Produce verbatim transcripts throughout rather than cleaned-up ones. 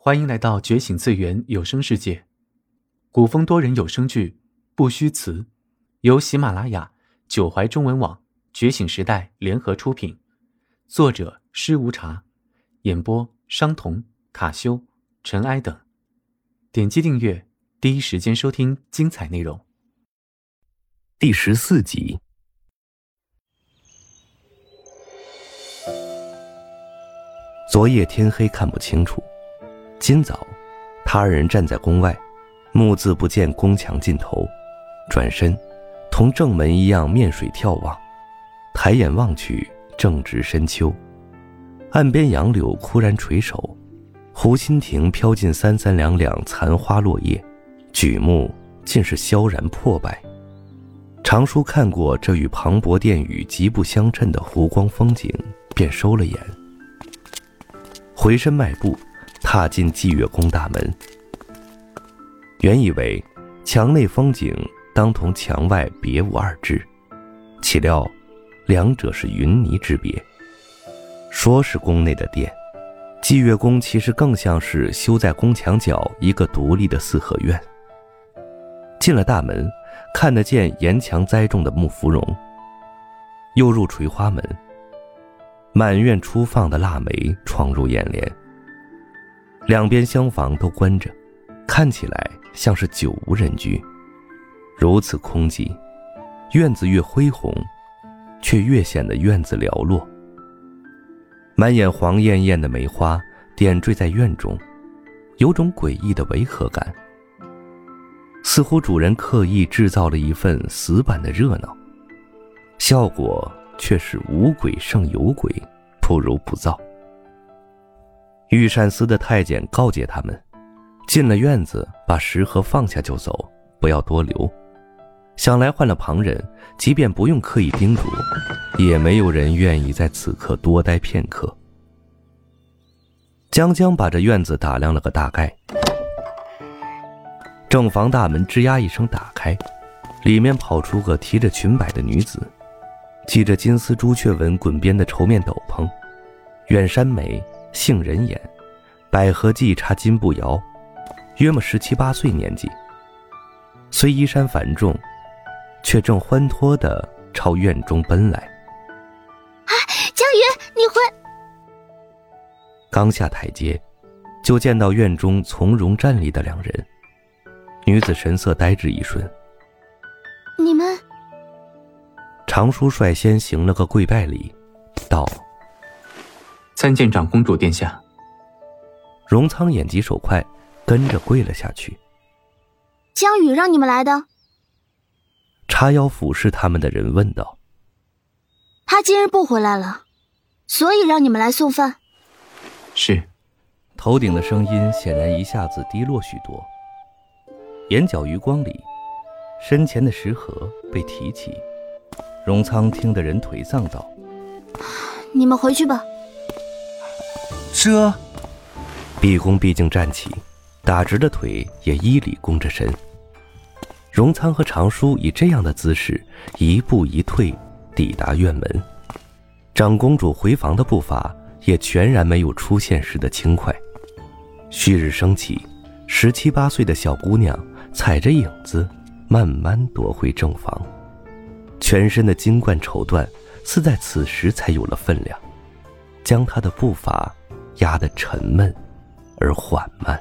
欢迎来到觉醒次元有声世界，古风多人有声剧《不虚词》，由喜马拉雅、九怀中文网、觉醒时代联合出品，作者施无茶，演播商童、卡修、尘埃等。点击订阅，第一时间收听精彩内容。 第十四集。昨夜天黑看不清楚，今早他二人站在宫外，目字不见宫墙尽头，转身同正门一样面水眺望，抬眼望去正值深秋，岸边杨柳枯然垂首，湖心亭飘进三三两两残花落叶，举目尽是萧然破败。常叔看过这与磅礴殿宇极不相称的湖光风景，便收了眼，回身迈步踏进霁月宫大门。原以为墙内风景当同墙外别无二致，岂料两者是云泥之别。说是宫内的殿，霁月宫其实更像是修在宫墙角一个独立的四合院。进了大门，看得见沿墙栽种的木芙蓉，又入垂花门，满院初放的腊梅闯入眼帘，两边厢房都关着，看起来像是久无人居。如此空寂，院子越恢宏，却越显得院子寥落。满眼黄艳艳的梅花点缀在院中，有种诡异的违和感，似乎主人刻意制造了一份死板的热闹，效果却是无鬼胜有鬼，不如不造。御膳司的太监告诫他们，进了院子把食盒放下就走，不要多留。想来换了旁人，即便不用刻意叮嘱，也没有人愿意在此刻多待片刻。江江把这院子打量了个大概，正房大门吱呀一声打开，里面跑出个提着裙摆的女子，系着金丝朱雀纹滚边的绸面斗篷，远山眉，杏仁眼，百合髻插金步摇，约莫十七八岁年纪。虽衣衫繁重，却正欢脱地朝院中奔来。 啊，江云，你会…… 刚下台阶，就见到院中从容站立的两人。女子神色呆滞一瞬。 你们…… 常叔率先行了个跪拜礼，道： 参见长公主殿下。 荣仓眼疾手快，跟着跪了下去。 江宇让你们来的？ 叉腰俯视他们的人问道。 他今日不回来了，所以让你们来送饭。 是。 头顶的声音显然一下子低落许多，眼角余光里，身前的食盒被提起。荣仓听得人颓丧道： 你们回去吧。 这…… 毕恭毕敬站起，打直的腿也依礼弓着身。荣仓和常叔以这样的姿势一步一退抵达院门，长公主回房的步伐也全然没有出现时的轻快。旭日升起，十七八岁的小姑娘踩着影子慢慢踱回正房，全身的金冠绸缎似在此时才有了分量，将她的步伐压得沉闷而缓慢。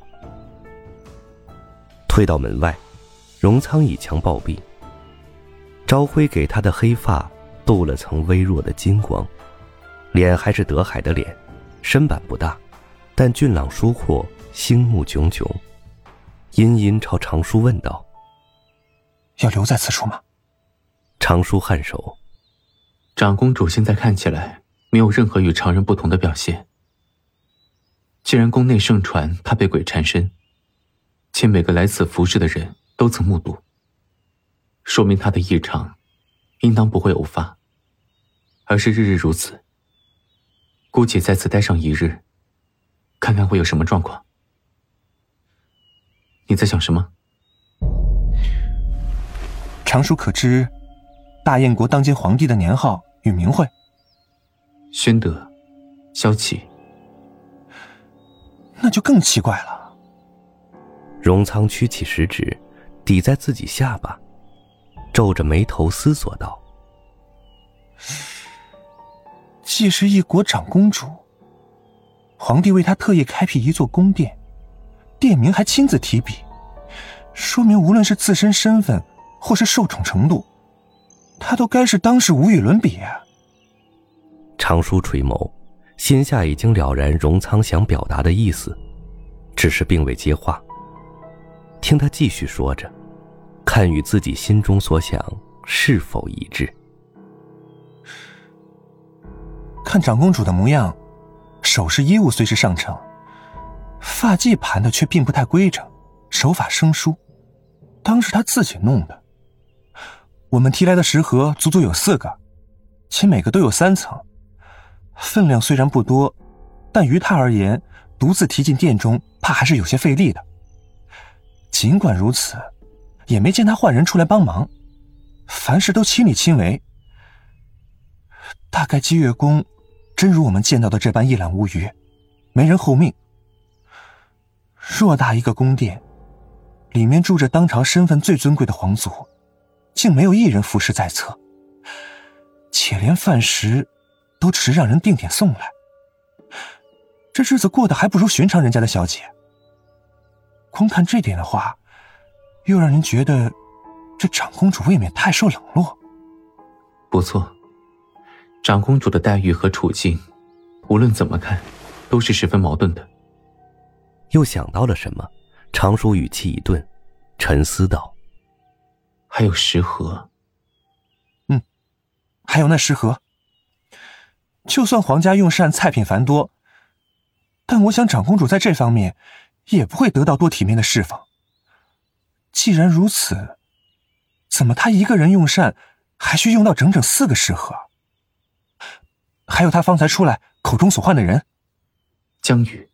退到门外，荣仓以墙抱臂，朝晖给她的黑发镀了层微弱的金光，脸还是德海的脸，身板不大，但俊朗疏阔，星目炯炯。殷殷朝常叔问道： 要留在此处吗？ 常叔颔首： 长公主现在看起来没有任何与常人不同的表现。既然宫内盛传她被鬼缠身，且每个来此服侍的人都曾目睹，说明她的异常应当不会偶发，而是日日如此。姑且在此待上一日，看看会有什么状况。你在想什么？ 常叔可知大燕国当今皇帝的年号与名讳？ 宣德、萧启。 那就更奇怪了。 荣仓屈起食指，抵在自己下巴，皱着眉头思索道： 既是一国长公主，皇帝为她特意开辟一座宫殿，殿名还亲自提笔，说明无论是自身身份或是受宠程度，她都该是当世无与伦比啊。 长舒垂眸，心下已经了然荣仓想表达的意思，只是并未接话。听他继续说着，看与自己心中所想是否一致。 看长公主的模样，首饰衣物虽是上乘，发髻盘的却并不太规整，手法生疏，当是她自己弄的。我们提来的食盒足足有四个，且每个都有三层，分量虽然不多，但于她而言，独自提进殿中怕还是有些费力的。尽管如此，也没见她换人出来帮忙，凡事都亲力亲为。大概姬月宫真如我们见到的这般一览无余，没人候命。偌大一个宫殿，里面住着当朝身份最尊贵的皇族，竟没有一人服侍在侧，且连饭食都只是让人定点送来。这日子过得还不如寻常人家的小姐。光看这点的话，又让人觉得这长公主未免太受冷落。 不错，长公主的待遇和处境，无论怎么看，都是十分矛盾的。 又想到了什么，长舒语气一顿，沉思道： 还有食盒。 嗯，还有那食盒。就算皇家用膳菜品繁多，但我想长公主在这方面也不会得到多体面的侍奉。既然如此，怎么她一个人用膳还需用到整整四个食盒？还有她方才出来口中所唤的人， 江宇，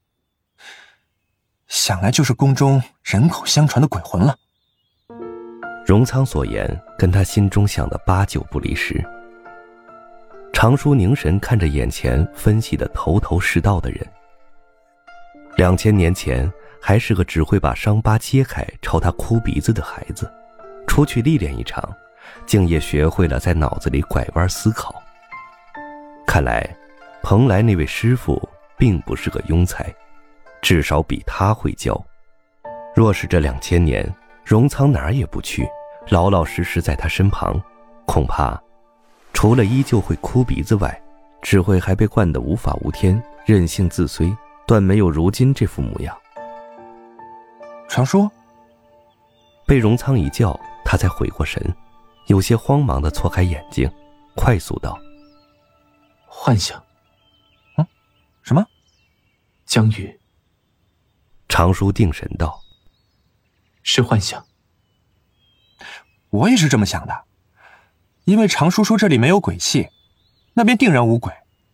想来就是宫中人口相传的鬼魂了。 荣仓所言跟他心中想的八九不离十。长舒凝神看着眼前分析的头头是道的人，两千年前还是个只会把伤疤揭开朝他哭鼻子的孩子，出去历练一场，竟也学会了在脑子里拐弯思考。看来蓬莱那位师傅并不是个庸才，至少比他会教。若是这两千年荣仓哪儿也不去，老老实实在他身旁，恐怕除了依旧会哭鼻子外，只会还被惯得无法无天，任性自衰，断没有如今这副模样。 传说被荣仓一叫，他才回过神，有些慌忙地错开眼睛，快速道： 幻想。 嗯，什么？ 江宇。 长舒定神道： 是幻想。 我也是这么想的，因为常叔说这里没有鬼气，那边定然无鬼。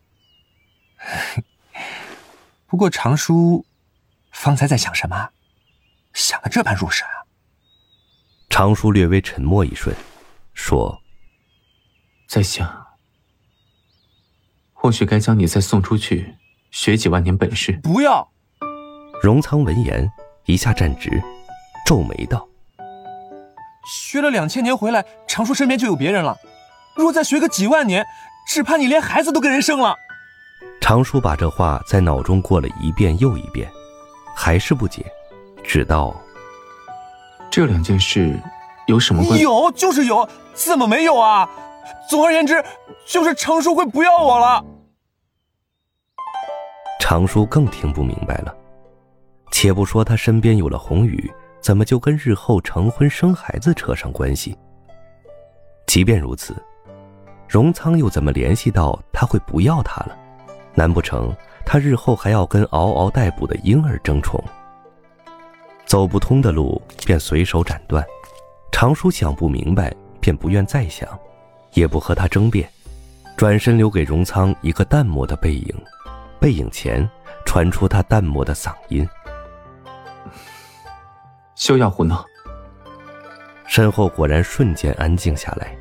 不过常叔方才在想什么？想得这般入神啊。 常叔略微沉默一瞬，说： 在想或许该将你再送出去学几万年本事。 不要！ 荣仓闻言一下站直，皱眉道： 学了两千年回来，常叔身边就有别人了，若再学个几万年，只怕你连孩子都跟人生了。 常叔把这话在脑中过了一遍又一遍，还是不解，只道： 这两件事有什么关系？ 有就是有，怎么没有啊？总而言之，就是常叔会不要我了。 常叔更听不明白了，且不说他身边有了红雨，怎么就跟日后成婚生孩子扯上关系？即便如此，荣仓又怎么联系到他会不要他了？难不成他日后还要跟嗷嗷待哺的婴儿争宠？走不通的路便随手斩断，常叔想不明白便不愿再想，也不和他争辩，转身留给荣仓一个淡漠的背影，背影前传出他淡漠的嗓音： 休要胡闹。 身后果然瞬间安静下来，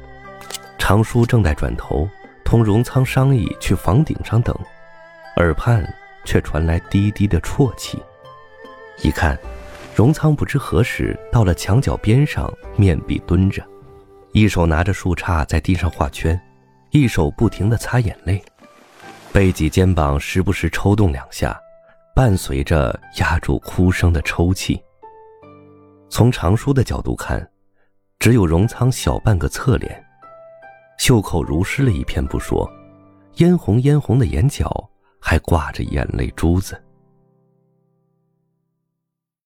常叔正在转头同荣仓商议去房顶上等，耳畔却传来低低的啜泣。一看，荣仓不知何时到了墙角边上，面壁蹲着，一手拿着树杈在地上画圈，一手不停地擦眼泪，背脊肩膀时不时抽动两下，伴随着压住哭声的抽泣。从长叔的角度看，只有荣仓小半个侧脸，袖口如湿了一片不说，嫣红嫣红的眼角还挂着眼泪珠子。